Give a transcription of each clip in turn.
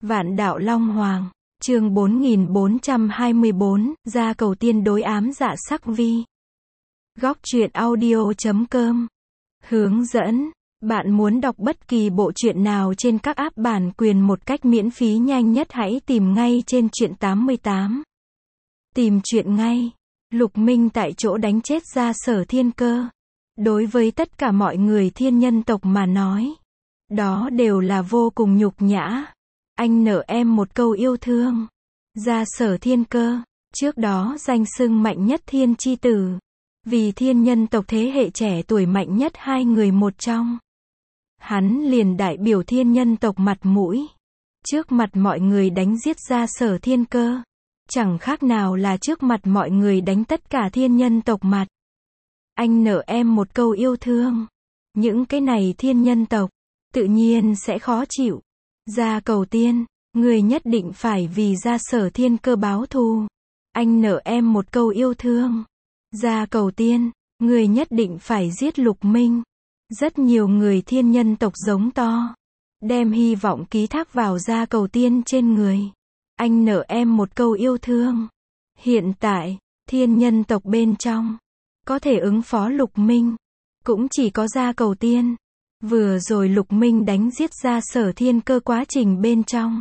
Vạn đạo Long Hoàng, chương 4424, ra cầu tiên đối ám dạ sắc vi. Góc truyện audio.com. Hướng dẫn, bạn muốn đọc bất kỳ bộ truyện nào trên các app bản quyền một cách miễn phí nhanh nhất hãy tìm ngay trên truyện 88. Tìm truyện ngay. Lục Minh tại chỗ đánh chết ra Sở Thiên Cơ. Đối với tất cả mọi người thiên nhân tộc mà nói, đó đều là vô cùng nhục nhã. Anh nợ em một câu yêu thương. Ra Sở Thiên Cơ, trước đó danh xưng mạnh nhất thiên chi tử. Vì thiên nhân tộc thế hệ trẻ tuổi mạnh nhất hai người một trong. Hắn liền đại biểu thiên nhân tộc mặt mũi. Trước mặt mọi người đánh giết ra Sở Thiên Cơ. Chẳng khác nào là trước mặt mọi người đánh tất cả thiên nhân tộc mặt. Anh nợ em một câu yêu thương. Những cái này thiên nhân tộc, tự nhiên sẽ khó chịu. Ra cầu tiên, người nhất định phải vì ra Sở Thiên Cơ báo thù. Anh nợ em một câu yêu thương. Ra cầu tiên, người nhất định phải giết Lục Minh. Rất nhiều người thiên nhân tộc giống to, đem hy vọng ký thác vào ra cầu tiên trên người. Anh nợ em một câu yêu thương. Hiện tại, thiên nhân tộc bên trong, có thể ứng phó Lục Minh, cũng chỉ có ra cầu tiên. Vừa rồi Lục Minh đánh giết ra Sở Thiên Cơ quá trình bên trong,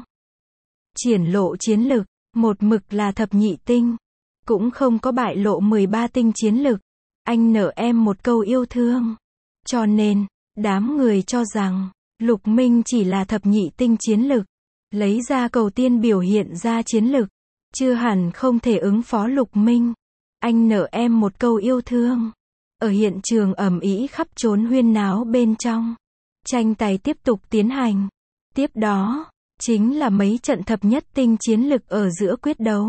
triển lộ chiến lực, một mực là thập nhị tinh, cũng không có bại lộ 13 tinh chiến lực. Anh nợ em một câu yêu thương. Cho nên, đám người cho rằng, Lục Minh chỉ là thập nhị tinh chiến lực, lấy ra cầu tiên biểu hiện ra chiến lực, chưa hẳn không thể ứng phó Lục Minh. Anh nợ em một câu yêu thương. Ở hiện trường ầm ĩ khắp trốn huyên náo bên trong, tranh tài tiếp tục tiến hành. Tiếp đó, chính là mấy trận thập nhất tinh chiến lực ở giữa quyết đấu.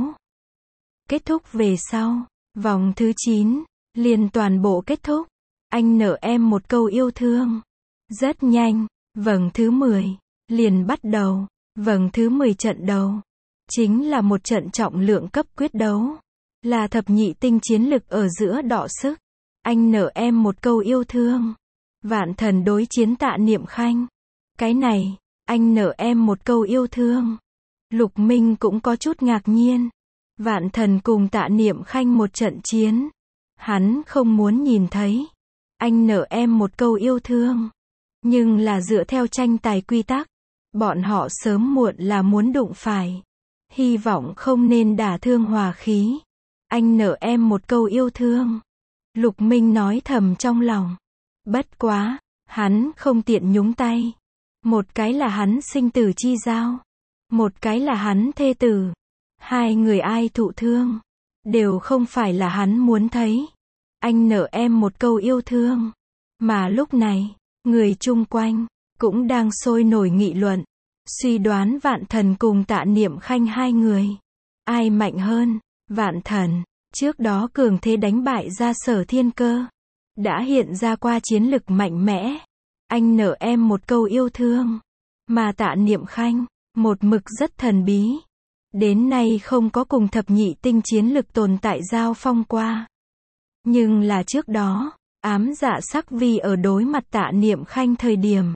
Kết thúc về sau, vòng thứ 9, liền toàn bộ kết thúc. Anh nợ em một câu yêu thương. Rất nhanh, vòng thứ 10, liền bắt đầu. Vòng thứ 10 trận đầu, chính là một trận trọng lượng cấp quyết đấu. Là thập nhị tinh chiến lực ở giữa đọ sức. Anh nợ em một câu yêu thương. Vạn Thần đối chiến Tạ Niệm Khanh. Cái này, anh nợ em một câu yêu thương. Lục Minh cũng có chút ngạc nhiên. Vạn Thần cùng Tạ Niệm Khanh một trận chiến, hắn không muốn nhìn thấy. Anh nợ em một câu yêu thương. Nhưng là dựa theo tranh tài quy tắc, bọn họ sớm muộn là muốn đụng phải. Hy vọng không nên đả thương hòa khí. Anh nợ em một câu yêu thương. Lục Minh nói thầm trong lòng. Bất quá, hắn không tiện nhúng tay. Một cái là hắn sinh tử chi giao, một cái là hắn thê tử. Hai người ai thụ thương, đều không phải là hắn muốn thấy. Anh nợ em một câu yêu thương. Mà lúc này, người chung quanh, cũng đang sôi nổi nghị luận. Suy đoán Vạn Thần cùng Tạ Niệm Khanh hai người, ai mạnh hơn. Vạn Thần, trước đó cường thế đánh bại ra Sở Thiên Cơ, đã hiện ra qua chiến lực mạnh mẽ. Anh nợ em một câu yêu thương. Mà Tạ Niệm Khanh, một mực rất thần bí. Đến nay không có cùng thập nhị tinh chiến lực tồn tại giao phong qua. Nhưng là trước đó, ám dạ sắc vi ở đối mặt Tạ Niệm Khanh thời điểm,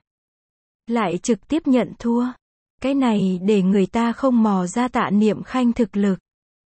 lại trực tiếp nhận thua. Cái này để người ta không mò ra Tạ Niệm Khanh thực lực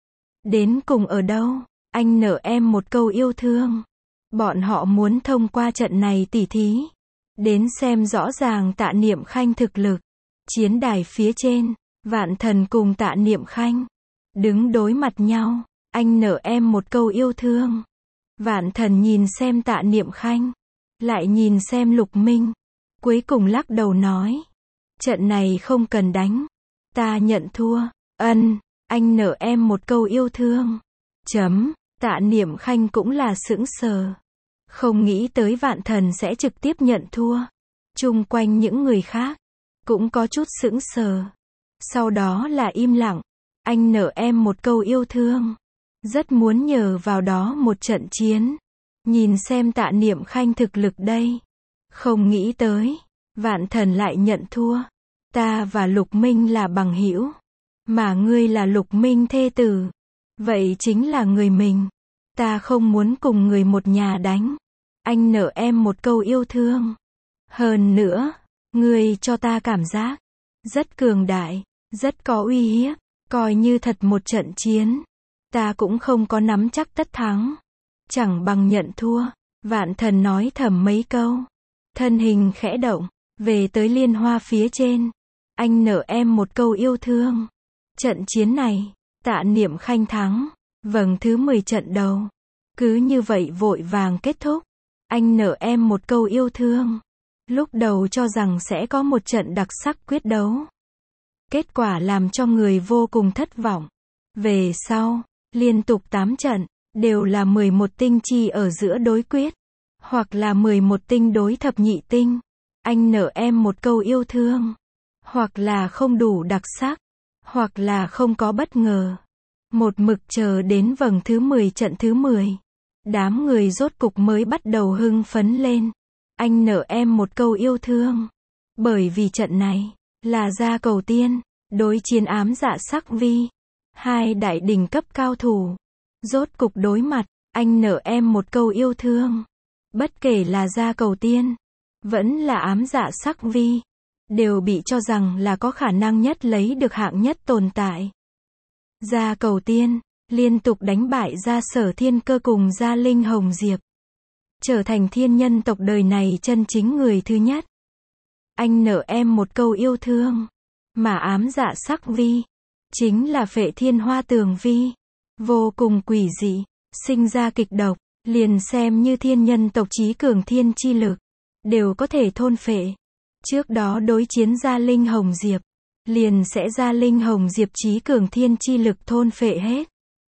đến cùng ở đâu. Anh nợ em một câu yêu thương. Bọn họ muốn thông qua trận này tỉ thí, đến xem rõ ràng Tạ Niệm Khanh thực lực. Chiến đài phía trên, Vạn Thần cùng Tạ Niệm Khanh đứng đối mặt nhau. Anh nợ em một câu yêu thương. Vạn Thần nhìn xem Tạ Niệm Khanh, lại nhìn xem Lục Minh, cuối cùng lắc đầu nói, trận này không cần đánh, ta nhận thua. Ân, anh nợ em một câu yêu thương. Tạ Niệm Khanh cũng là sững sờ, không nghĩ tới Vạn Thần sẽ trực tiếp nhận thua. Chung quanh những người khác cũng có chút sững sờ, sau đó là im lặng. Anh nợ em một câu yêu thương. Rất muốn nhờ vào đó một trận chiến, nhìn xem Tạ Niệm Khanh thực lực đây. Không nghĩ tới, Vạn Thần lại nhận thua. Ta và Lục Minh là bằng hữu, mà ngươi là Lục Minh thê tử, vậy chính là người mình. Ta không muốn cùng người một nhà đánh. Anh nợ em một câu yêu thương. Hơn nữa, ngươi cho ta cảm giác rất cường đại, rất có uy hiếp, coi như thật một trận chiến. Ta cũng không có nắm chắc tất thắng. Chẳng bằng nhận thua. Vạn Thần nói thầm mấy câu. Thân hình khẽ động, về tới liên hoa phía trên. Anh nợ em một câu yêu thương. Trận chiến này, Tạ Niệm Khanh thắng. Vầng thứ 10 trận đầu. Cứ như vậy vội vàng kết thúc. Anh nợ em một câu yêu thương. Lúc đầu cho rằng sẽ có một trận đặc sắc quyết đấu. Kết quả làm cho người vô cùng thất vọng. Về sau, liên tục 8 trận, đều là 11 tinh chi ở giữa đối quyết. Hoặc là 11 tinh đối thập nhị tinh. Anh nợ em một câu yêu thương. Hoặc là không đủ đặc sắc. Hoặc là không có bất ngờ. Một mực chờ đến vầng thứ 10 trận thứ 10. Đám người rốt cục mới bắt đầu hưng phấn lên. Anh nợ em một câu yêu thương. Bởi vì trận này, là Gia Cầu Tiên, đối chiến Ám Dạ Sắc Vi. Hai đại đỉnh cấp cao thủ. Rốt cục đối mặt, anh nợ em một câu yêu thương. Bất kể là Gia Cầu Tiên, vẫn là Ám Dạ Sắc Vi, đều bị cho rằng là có khả năng nhất lấy được hạng nhất tồn tại. Gia Cầu Tiên, liên tục đánh bại Gia Sở Thiên Cơ cùng Gia Linh Hồng Diệp. Trở thành thiên nhân tộc đời này chân chính người thứ nhất. Anh nợ em một câu yêu thương. Mà Ám Dạ Sắc Vi, chính là Phệ Thiên Hoa Tường Vi. Vô cùng quỷ dị, sinh ra kịch độc, liền xem như thiên nhân tộc chí cường thiên chi lực, đều có thể thôn phệ. Trước đó đối chiến Gia Linh Hồng Diệp, liền sẽ Gia Linh Hồng Diệp chí cường thiên chi lực thôn phệ hết.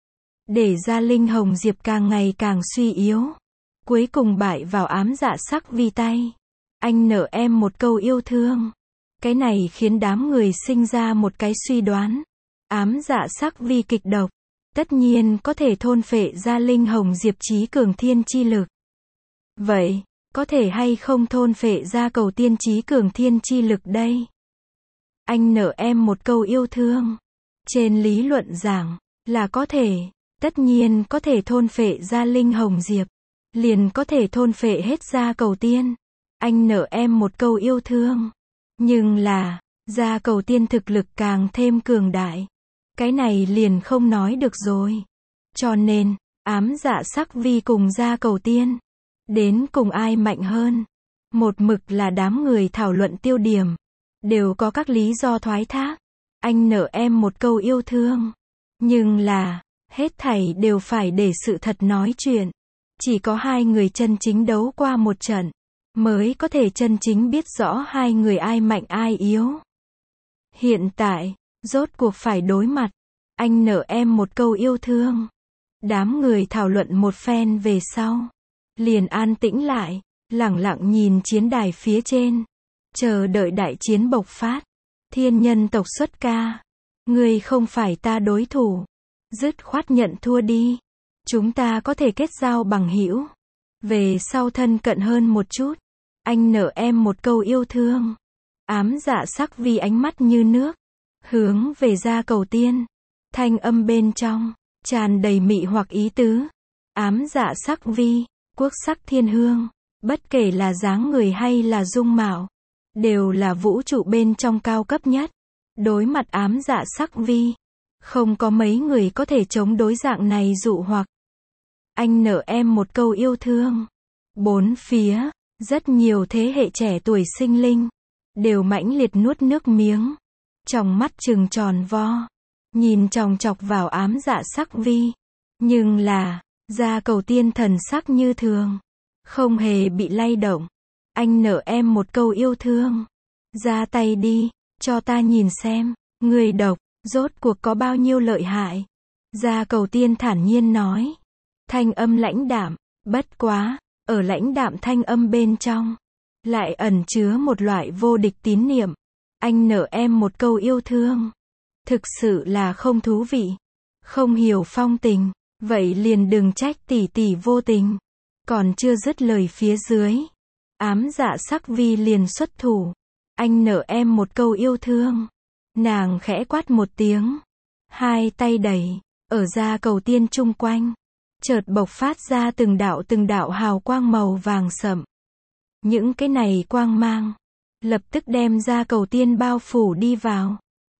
Để Gia Linh Hồng Diệp càng ngày càng suy yếu. Cuối cùng bại vào Ám Dạ Sắc Vi tay. Anh nợ em một câu yêu thương. Cái này khiến đám người sinh ra một cái suy đoán. Ám Dạ Sắc Vi kịch độc, tất nhiên có thể thôn phệ Gia Linh Hồng Diệp chí cường thiên chi lực. Vậy, có thể hay không thôn phệ Gia Cầu Tiên chí cường thiên chi lực đây? Anh nợ em một câu yêu thương. Trên lý luận giảng, là có thể, tất nhiên có thể thôn phệ Gia Linh Hồng Diệp. Liền có thể thôn phệ hết Gia Cầu Tiên. Anh nợ em một câu yêu thương. Nhưng là, Gia Cầu Tiên thực lực càng thêm cường đại. Cái này liền không nói được rồi. Cho nên, Ám Dạ Sắc Vi cùng Gia Cầu Tiên, đến cùng ai mạnh hơn? Một mực là đám người thảo luận tiêu điểm. Đều có các lý do thoái thác. Anh nợ em một câu yêu thương. Nhưng là, hết thảy đều phải để sự thật nói chuyện. Chỉ có hai người chân chính đấu qua một trận, mới có thể chân chính biết rõ hai người ai mạnh ai yếu. Hiện tại, rốt cuộc phải đối mặt. Anh nợ em một câu yêu thương. Đám người thảo luận một phen về sau, liền an tĩnh lại, lẳng lặng nhìn chiến đài phía trên, chờ đợi đại chiến bộc phát. Thiên nhân tộc xuất ca, ngươi không phải ta đối thủ, dứt khoát nhận thua đi. Chúng ta có thể kết giao bằng hữu, về sau thân cận hơn một chút. Anh nợ em một câu yêu thương. Ám Dạ Sắc Vi ánh mắt như nước, hướng về Gia Cầu Tiên. Thanh âm bên trong, tràn đầy mị hoặc ý tứ. Ám Dạ Sắc Vi, quốc sắc thiên hương, bất kể là dáng người hay là dung mạo, đều là vũ trụ bên trong cao cấp nhất. Đối mặt Ám Dạ Sắc Vi, không có mấy người có thể chống đối dạng này dụ hoặc. Anh nợ em một câu yêu thương. Bốn phía, rất nhiều thế hệ trẻ tuổi sinh linh, đều mãnh liệt nuốt nước miếng. Trong mắt trừng tròn vo, nhìn chòng chọc vào Ám Dạ Sắc Vi. Nhưng là, Gia Cầu Tiên thần sắc như thường, không hề bị lay động. Anh nợ em một câu yêu thương. Ra tay đi, cho ta nhìn xem, người độc, rốt cuộc có bao nhiêu lợi hại. Gia Cầu Tiên thản nhiên nói. Thanh âm lãnh đạm, bất quá, ở lãnh đạm thanh âm bên trong, lại ẩn chứa một loại vô địch tín niệm. Anh nợ em một câu yêu thương. Thực sự là không thú vị. Không hiểu phong tình, vậy liền đừng trách tỷ tỷ vô tình. Còn chưa dứt lời phía dưới, Ám Dạ Sắc Vi liền xuất thủ. Anh nợ em một câu yêu thương. Nàng khẽ quát một tiếng, hai tay đẩy, ở Gia Cầu Tiên chung quanh, chợt bộc phát ra từng đạo hào quang màu vàng sậm. Những cái này quang mang, lập tức đem Gia Cầu Tiên bao phủ đi vào.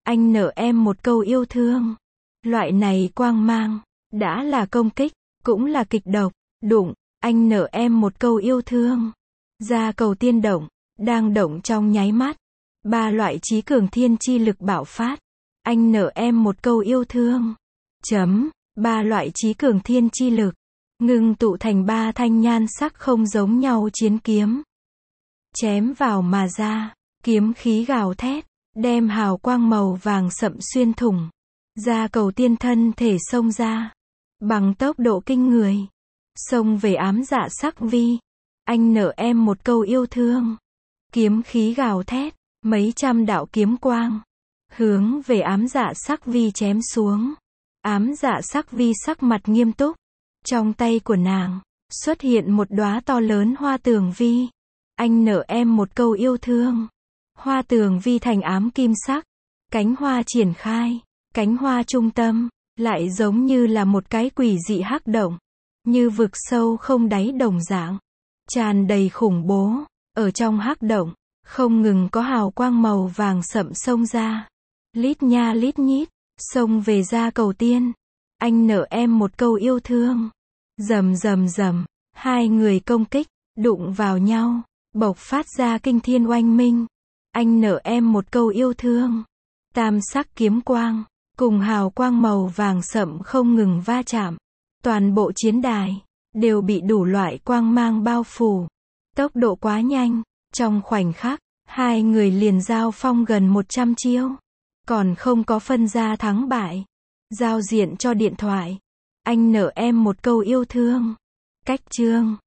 Anh nợ em một câu yêu thương. Loại này quang mang, đã là công kích, cũng là kịch độc. Đụng, anh nợ em một câu yêu thương. Ra cầu tiên động, đang động trong nháy mắt. 3 loại trí cường thiên chi lực bạo phát. Anh nợ em một câu yêu thương. 3 loại trí cường thiên chi lực, ngưng tụ thành 3 thanh nhan sắc không giống nhau chiến kiếm. Chém vào mà ra, kiếm khí gào thét, đem hào quang màu vàng sậm xuyên thủng. Ra cầu tiên thân thể xông ra, bằng tốc độ kinh người, xông về ám dạ sắc vi. Anh nợ em một câu yêu thương. Kiếm khí gào thét, mấy trăm đạo kiếm quang, hướng về ám dạ sắc vi chém xuống. Ám dạ sắc vi sắc mặt nghiêm túc. Trong tay của nàng, xuất hiện một đóa to lớn hoa tường vi. Anh nợ em một câu yêu thương. Hoa tường vi thành ám kim sắc. Cánh hoa triển khai. Cánh hoa trung tâm, lại giống như là một cái quỷ dị hắc động. Như vực sâu không đáy đồng dạng. Tràn đầy khủng bố. Ở trong hắc động, không ngừng có hào quang màu vàng sậm xông ra. Lít nha lít nhít, xông về ra cầu tiên. Anh nợ em một câu yêu thương. Rầm rầm rầm, 2 người công kích, đụng vào nhau, bộc phát ra kinh thiên oanh minh. Anh nợ em một câu yêu thương. Tam sắc kiếm quang, cùng hào quang màu vàng sậm không ngừng va chạm. Toàn bộ chiến đài, đều bị đủ loại quang mang bao phủ. Tốc độ quá nhanh, trong khoảnh khắc, 2 người liền giao phong gần 100 chiêu. Còn không có phân ra thắng bại. Giao diện cho điện thoại. Anh nợ em một câu yêu thương. Cách chương